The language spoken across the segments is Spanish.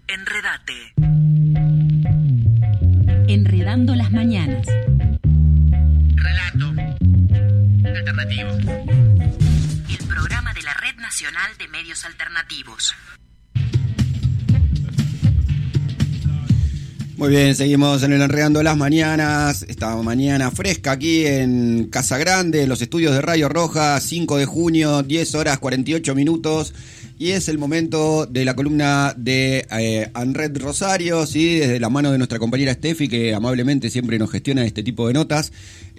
Enredate. Enredando las mañanas. Relato alternativo. El programa de la Red Nacional de Medios Alternativos. Muy bien, seguimos en el Enredando las Mañanas, esta mañana fresca aquí en Casa Grande, los estudios de Radio Roja, 5 de junio, 10 horas 48 minutos, y es el momento de la columna de Anred Rosario, ¿sí? Desde la mano de nuestra compañera Steffi, que amablemente siempre nos gestiona este tipo de notas.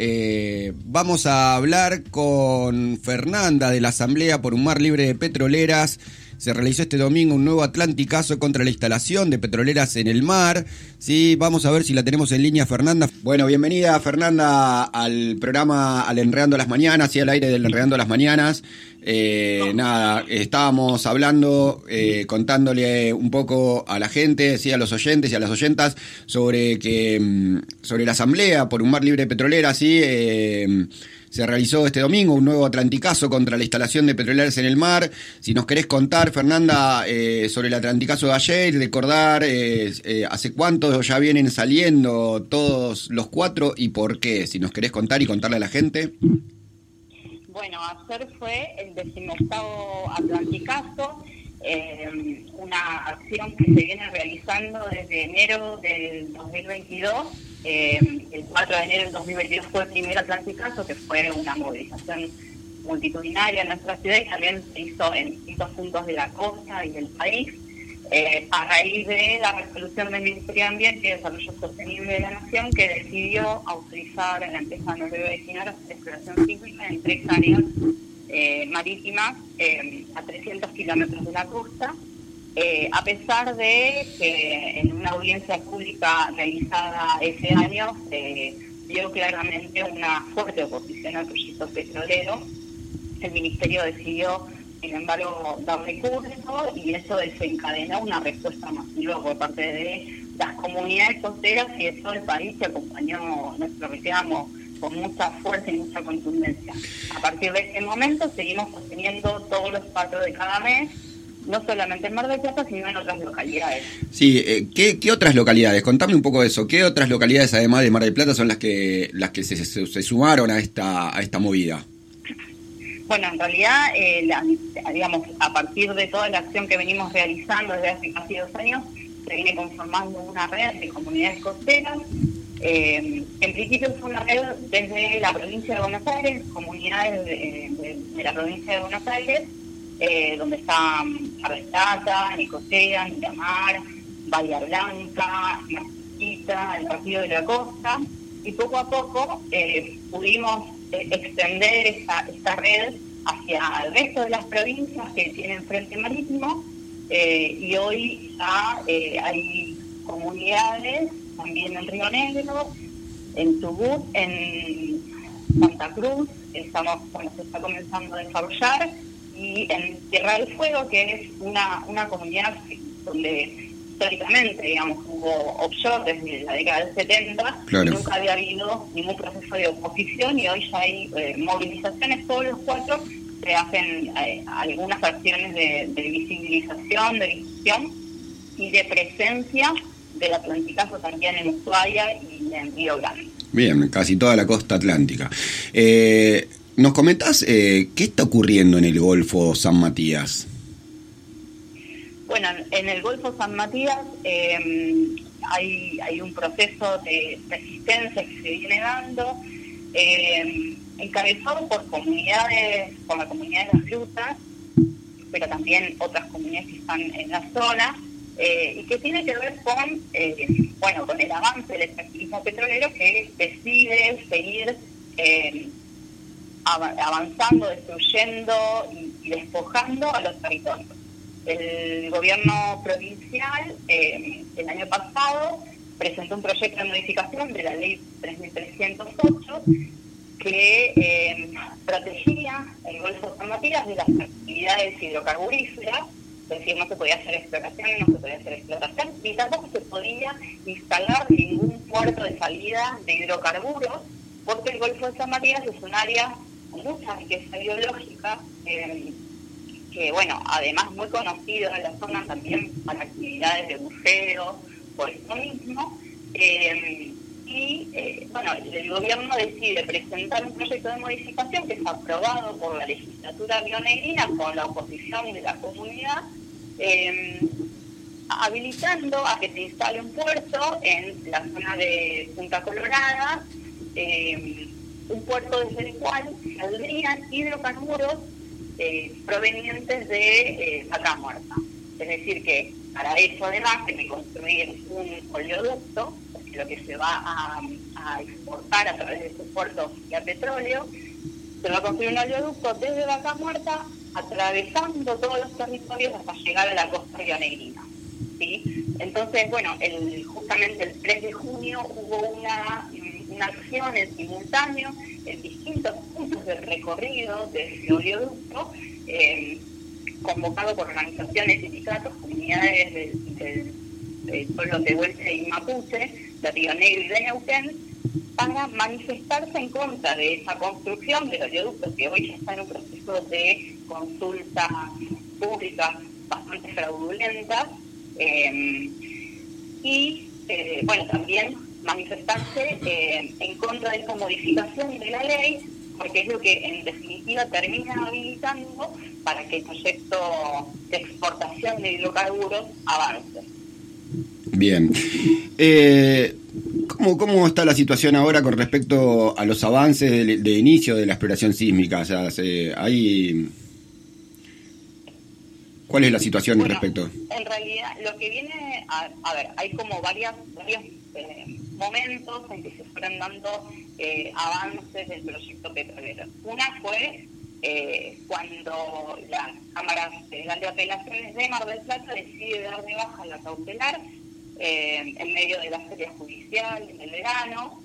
Vamos a hablar con Fernanda de la Asamblea por un Mar Libre de Petroleras. Se realizó este domingo un nuevo atlanticazo contra la instalación de petroleras en el mar. Sí, vamos a ver si la tenemos en línea, Fernanda. Bueno, bienvenida, Fernanda, al programa, al Enredando las Mañanas, y al aire del Enredando las Mañanas. Nada, estábamos hablando, contándole un poco a la gente, sí, a los oyentes y a las oyentas, sobre la Asamblea por un Mar Libre de Petroleras, sí. Se realizó este domingo un nuevo atlanticazo contra la instalación de petroleras en el mar. Si nos querés contar, Fernanda, sobre el atlanticazo de ayer, recordar hace cuánto ya vienen saliendo todos los cuatro y por qué. Si nos querés contar y contarle a la gente. Bueno, ayer fue el 18º atlanticazo, una acción que se viene realizando desde enero del 2022. El 4 de enero del 2022 fue el primer atlanticazo, que fue una movilización multitudinaria en nuestra ciudad, y también se hizo en distintos puntos de la costa y del país, a raíz de la resolución del Ministerio de Ambiente y Desarrollo Sostenible de la Nación, que decidió autorizar a la empresa noruega de Finara la exploración sísmica en 3 áreas marítimas a 300 kilómetros de la costa. A pesar de que en una audiencia pública realizada ese año se vio claramente una fuerte oposición al proyecto petrolero, el Ministerio decidió, sin embargo, darle curso, y eso desencadenó una respuesta masiva por parte de las comunidades costeras y de todo el país, que acompañó nuestro reclamo con mucha fuerza y mucha contundencia. A partir de ese momento seguimos sosteniendo todos los 4 de cada mes, no solamente en Mar del Plata, sino en otras localidades. Sí, ¿qué otras localidades? Contame un poco de eso. ¿Qué otras localidades, además de Mar del Plata, son las que se sumaron a esta movida? Bueno, en realidad, digamos, a partir de toda la acción que venimos realizando desde hace casi 2 años, se viene conformando una red de comunidades costeras. En principio fue una red desde la provincia de Buenos Aires, comunidades de la provincia de Buenos Aires, donde están Mar del Plata, Nicosea, Miramar, Bahía Blanca, Masquita, el Partido de la Costa, y poco a poco pudimos extender esta red hacia el resto de las provincias que tienen frente marítimo, y hoy ya hay comunidades también en Río Negro, en Chubut, en Santa Cruz, se está comenzando a desarrollar, y en Tierra del Fuego, que es una comunidad donde históricamente, digamos, hubo offshore desde la década del 70, claro. Y nunca había habido ningún proceso de oposición, y hoy ya hay movilizaciones. Todos los 4 se hacen algunas acciones de visibilización, de difusión y de presencia del atlanticazo también en Ushuaia y en Río Grande. Bien, casi toda la costa atlántica. ¿Nos comentás qué está ocurriendo en el Golfo San Matías? Bueno, en el Golfo San Matías hay un proceso de resistencia que se viene dando, encabezado por la comunidad de las Frutas, pero también otras comunidades que están en la zona, y que tiene que ver con el avance del extractivismo petrolero, que decide seguir avanzando, destruyendo y despojando a los territorios. El gobierno provincial el año pasado presentó un proyecto de modificación de la ley 3308 que protegía el Golfo San Matías de las actividades hidrocarburíferas, es decir, no se podía hacer explotación, y tampoco se podía instalar ningún puerto de salida de hidrocarburos, porque el Golfo de San Matías es un área con mucha riqueza biológica, que que, bueno, además muy conocido en la zona también para actividades de buceo, por eso mismo. Bueno, el gobierno decide presentar un proyecto de modificación que es aprobado por la legislatura rionegrina con la oposición de la comunidad, habilitando a que se instale un puerto en la zona de Punta Colorada, un puerto desde el cual saldrían hidrocarburos provenientes de Vaca Muerta. Es decir, que para eso además hay que construir un oleoducto, porque lo que se va a exportar a través de estos puertos de petróleo, se va a construir un oleoducto desde Vaca Muerta, atravesando todos los territorios hasta llegar a la costa rionegrina. ¿Sí? Entonces, bueno, justamente el 3 de junio hubo una acción en simultáneo en distintos puntos del recorrido de ese oleoducto, convocado por organizaciones, sindicatos, comunidades del pueblo tehuelche y mapuche, de Río Negro y de Neuquén, para manifestarse en contra de esa construcción del oleoducto, que hoy ya está en un proceso de consulta pública bastante fraudulenta, bueno, también manifestarse en contra de esa modificación de la ley, porque es lo que en definitiva termina habilitando para que el proyecto de exportación de hidrocarburos avance. Bien. ¿Cómo está la situación ahora con respecto a los avances de inicio de la exploración sísmica? O sea, ¿cuál es la situación al respecto? En realidad, lo que viene, a ver, hay como varios momentos en que se fueron dando avances del proyecto petrolero. Una fue cuando la Cámara Federal de Apelaciones de Mar del Plata decide dar de baja la cautelar en medio de la feria judicial en el verano,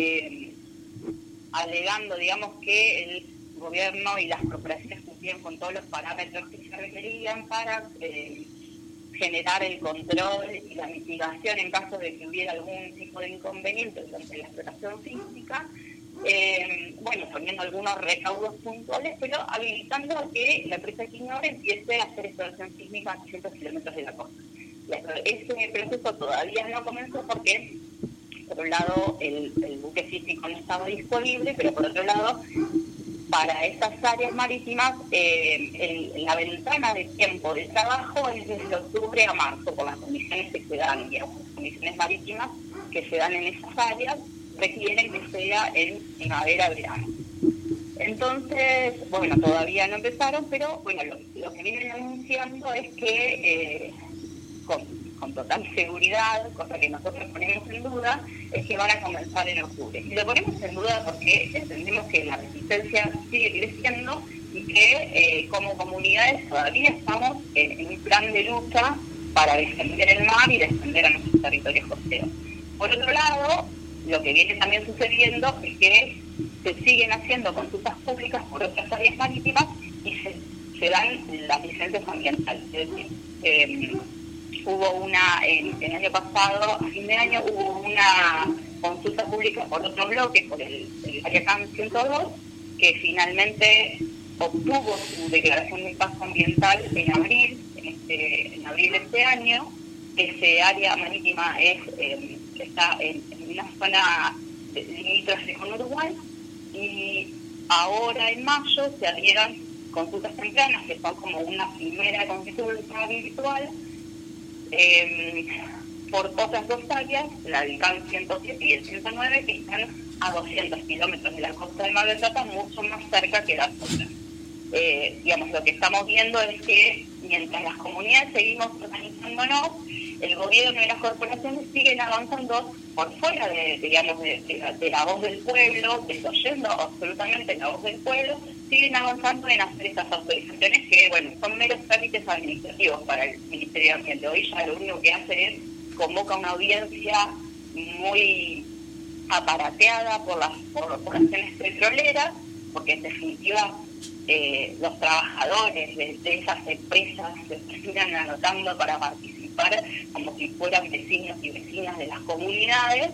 alegando, digamos, que el gobierno y las corporaciones cumplían con todos los parámetros que se requerían para generar el control y la mitigación en caso de que hubiera algún tipo de inconveniente durante la exploración sísmica, bueno, poniendo algunos recaudos puntuales, pero habilitando a que la empresa Equinor empiece a hacer exploración sísmica a 800 kilómetros de la costa. Ese proceso todavía no comenzó porque, por un lado, el buque físico no estaba disponible, pero por otro lado, para esas áreas marítimas, la ventana de tiempo de trabajo es desde octubre a marzo, por las condiciones que se dan, digamos, las condiciones marítimas que se dan en esas áreas requieren que sea en primavera-verano. Entonces, bueno, todavía no empezaron, pero bueno, lo que vienen anunciando es que con total seguridad, cosa que nosotros ponemos en duda, es que van a comenzar en octubre. Y lo ponemos en duda porque entendemos que la resistencia sigue creciendo y que como comunidades todavía estamos en un plan de lucha para defender el mar y defender a nuestros territorios costeros. Por otro lado, lo que viene también sucediendo es que se siguen haciendo consultas públicas por otras áreas marítimas y se dan las licencias ambientales. Es decir, hubo el año pasado, a fin de año, hubo una consulta pública por otro bloque, por el área CAN 102, que finalmente obtuvo su declaración de impacto ambiental en abril de este año. Ese área marítima está en una zona limítrofe con Uruguay, y ahora en mayo se abrieron consultas tempranas, que son como una primera consulta virtual, por otras dos áreas, la del CAN 107 y el 109, que están a 200 kilómetros de la costa de Mar del Plata, mucho más cerca que las otras. Digamos, lo que estamos viendo es que mientras las comunidades seguimos organizándonos, el gobierno y las corporaciones siguen avanzando por fuera de la voz del pueblo, desoyendo absolutamente la voz del pueblo, siguen avanzando en hacer estas autorizaciones que, bueno, son meros trámites administrativos para el Ministerio de Ambiente. Hoy ya lo único que hace es convoca una audiencia muy aparateada por las corporaciones petroleras, porque en definitiva los trabajadores de esas empresas se terminan anotando para participar como si fueran vecinos y vecinas de las comunidades,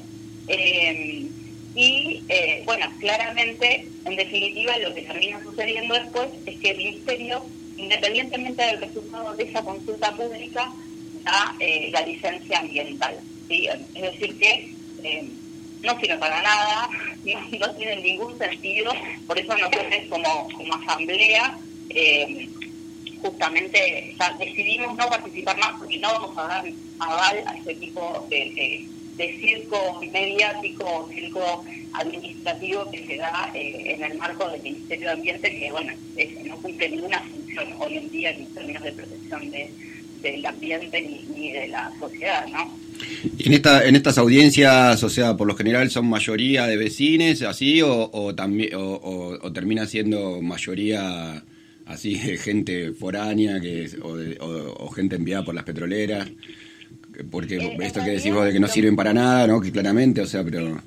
bueno, claramente, en definitiva, lo que termina sucediendo después es que el Ministerio independientemente del resultado de esa consulta pública, la licencia ambiental, ¿sí? Es decir que no sirve para nada, no tiene ningún sentido. Por eso nosotros como asamblea justamente decidimos no participar más, porque no vamos a dar aval a ese tipo de circo mediático, circo administrativo que se da en el marco del Ministerio de Ambiente, que bueno, no cumple ninguna función hoy en día en términos de protección del ambiente ni de la sociedad, ¿no? Y en estas audiencias, o sea, por lo general son mayoría de vecinos, así, o también o termina siendo mayoría así de gente foránea o gente enviada por las petroleras, porque esto que decís vos de que no sirven para nada, ¿no? Que claramente, o sea, pero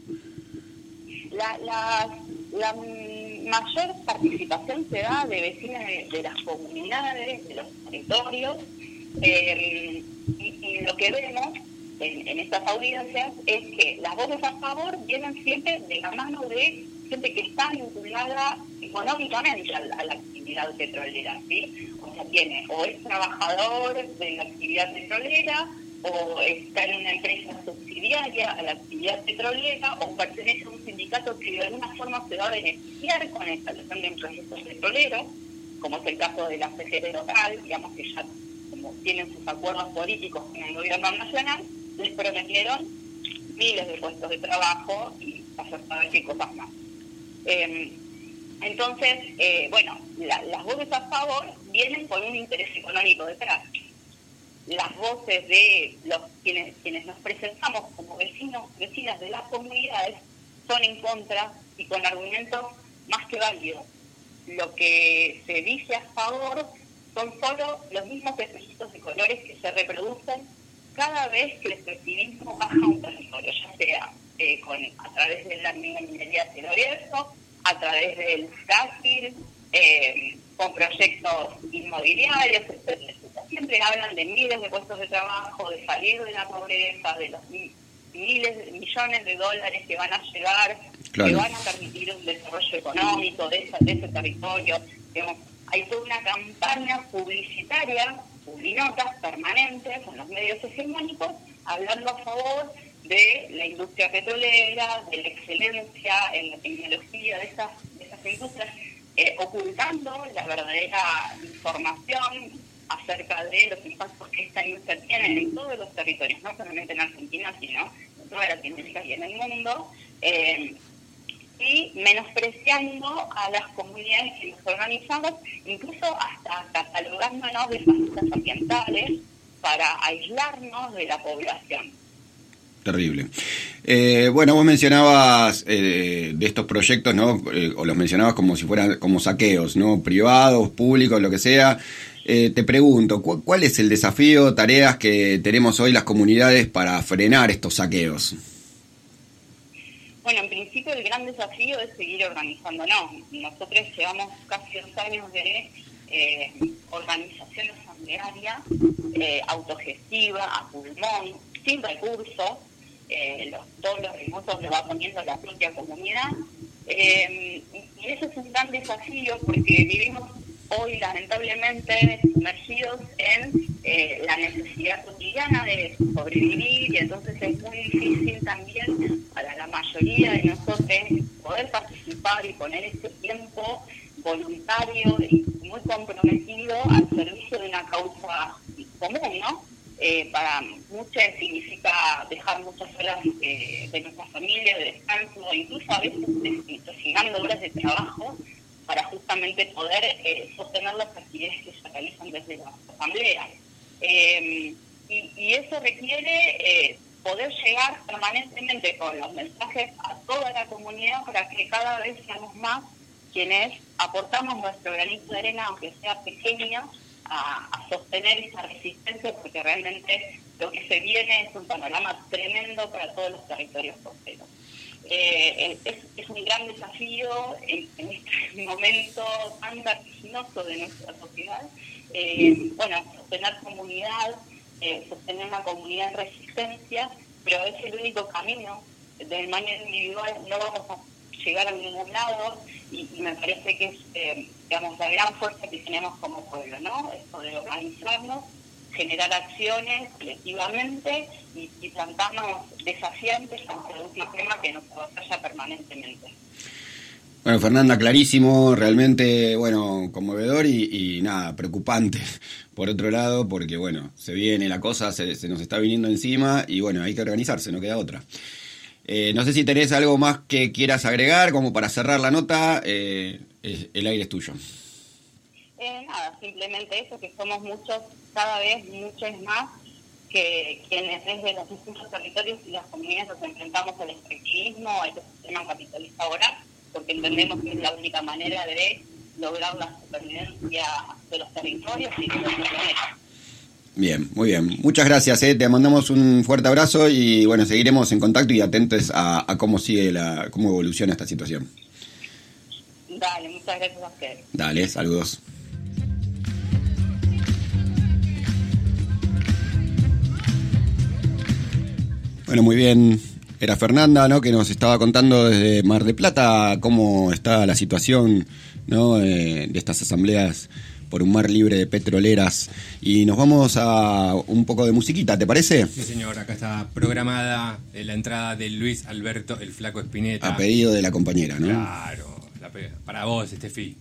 la mayor participación se da de vecinos de las comunidades, de los territorios, y lo que vemos en estas audiencias es que las voces a favor vienen siempre de la mano de gente que está vinculada económicamente a la actividad petrolera, ¿sí? O sea, o es trabajador de la actividad petrolera, o está en una empresa subsidiaria a la actividad petrolera, o pertenece a un sindicato que de alguna forma se va a beneficiar con la instalación de proyectos petroleros, como es el caso de la CGT local, digamos que ya como tienen sus acuerdos políticos con el gobierno nacional, les prometieron miles de puestos de trabajo y vaya a saber qué cosas más. Entonces, bueno, las voces a favor vienen con un interés económico detrás. Las voces de quienes nos presentamos como vecinas de las comunidades son en contra y con argumentos más que válidos. Lo que se dice a favor son solo los mismos espejitos de colores que se reproducen cada vez que el extractivismo baja un territorio, ya sea a través de la minería a cielo abierto, a través del frágil, con proyectos inmobiliarios, etc. Siempre hablan de miles de puestos de trabajo, de salir de la pobreza, de los millones de dólares que van a llegar, claro, que van a permitir un desarrollo económico de ese territorio. Digamos, hay toda una campaña publicitaria, publinotas permanentes en los medios hegemónicos, hablando a favor de la industria petrolera, de la excelencia en la tecnología de esas industrias, ocultando la verdadera información acerca de los impactos que esta industria tiene en todos los territorios, no solamente en Argentina, sino en toda Latinoamérica y en el mundo, y menospreciando a las comunidades que nos organizamos, incluso hasta catalogándonos de fascistas ambientales para aislarnos de la población. Terrible. Bueno, vos mencionabas de estos proyectos, ¿no? O los mencionabas como si fueran como saqueos, ¿no? Privados, públicos, lo que sea. Te pregunto, ¿cuál es el desafío, tareas que tenemos hoy las comunidades para frenar estos saqueos? Bueno, en principio el gran desafío es seguir organizándonos. Nosotros llevamos casi 2 años de organización asamblearia, autogestiva, a pulmón, sin recursos. Todos los recursos los va poniendo la propia comunidad. Y eso es un gran desafío porque vivimos hoy lamentablemente sumergidos en la necesidad cotidiana de sobrevivir, y entonces es muy difícil también para la mayoría de nosotros poder participar y poner ese tiempo voluntario y muy comprometido al servicio de una causa común, ¿no? Para muchos significa dejar muchas horas de nuestra familia, de descanso, incluso a veces designando horas de trabajo para justamente poder sostener las actividades que se realizan desde la asamblea. Y eso requiere poder llegar permanentemente con los mensajes a toda la comunidad para que cada vez seamos más quienes aportamos nuestro granito de arena, aunque sea pequeño, a sostener esa resistencia, porque realmente lo que se viene es un panorama tremendo para todos los territorios costeros. Es un gran desafío en este momento tan vertiginoso de nuestra sociedad. Sostener comunidad, sostener una comunidad en resistencia, pero es el único camino. De manera individual no vamos a llegar a ningún lado, y me parece que es, digamos, la gran fuerza que tenemos como pueblo, ¿no? Esto de organizarnos, generar acciones colectivamente y plantarnos desafiantes ante un sistema que nos avasalla permanentemente. Bueno, Fernanda, clarísimo, realmente, bueno, conmovedor y nada, preocupante por otro lado, porque bueno, se viene la cosa, se nos está viniendo encima y bueno, hay que organizarse, no queda otra. No sé si tenés algo más que quieras agregar, como para cerrar la nota, el aire es tuyo. Nada, simplemente eso, que somos muchos, cada vez muchos más, que quienes desde los distintos territorios y las comunidades nos enfrentamos al extractivismo, a este sistema capitalista voraz, porque entendemos que es la única manera de lograr la supervivencia de los territorios y de los planetas. Bien, muy bien. Muchas gracias, te mandamos un fuerte abrazo y bueno, seguiremos en contacto y atentos a cómo sigue cómo evoluciona esta situación. Dale, muchas gracias a ustedes. Dale, saludos. Bueno, muy bien. Era Fernanda, ¿no?, que nos estaba contando desde Mar del Plata cómo está la situación, ¿no?, de estas asambleas por un mar libre de petroleras. Y nos vamos a un poco de musiquita, ¿te parece? Sí, señor. Acá está programada la entrada de Luis Alberto el Flaco Spinetta. A pedido de la compañera, ¿no? Claro. Para vos, Estefi.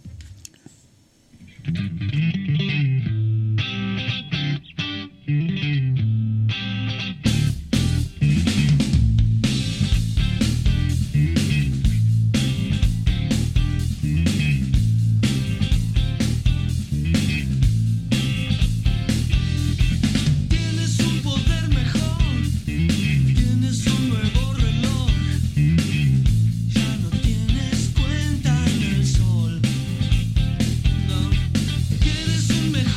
Tienes un mejor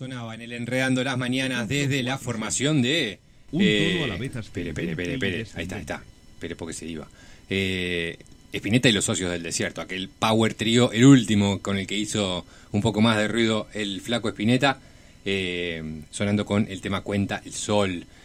Sonaba en el Enredando las Mañanas desde la formación de... Un tono a la vez Espere. Ahí está. Espere porque se iba. Spinetta y los Socios del Desierto, aquel power trío, el último con el que hizo un poco más de ruido el flaco Spinetta, sonando con el tema Cuenta el Sol.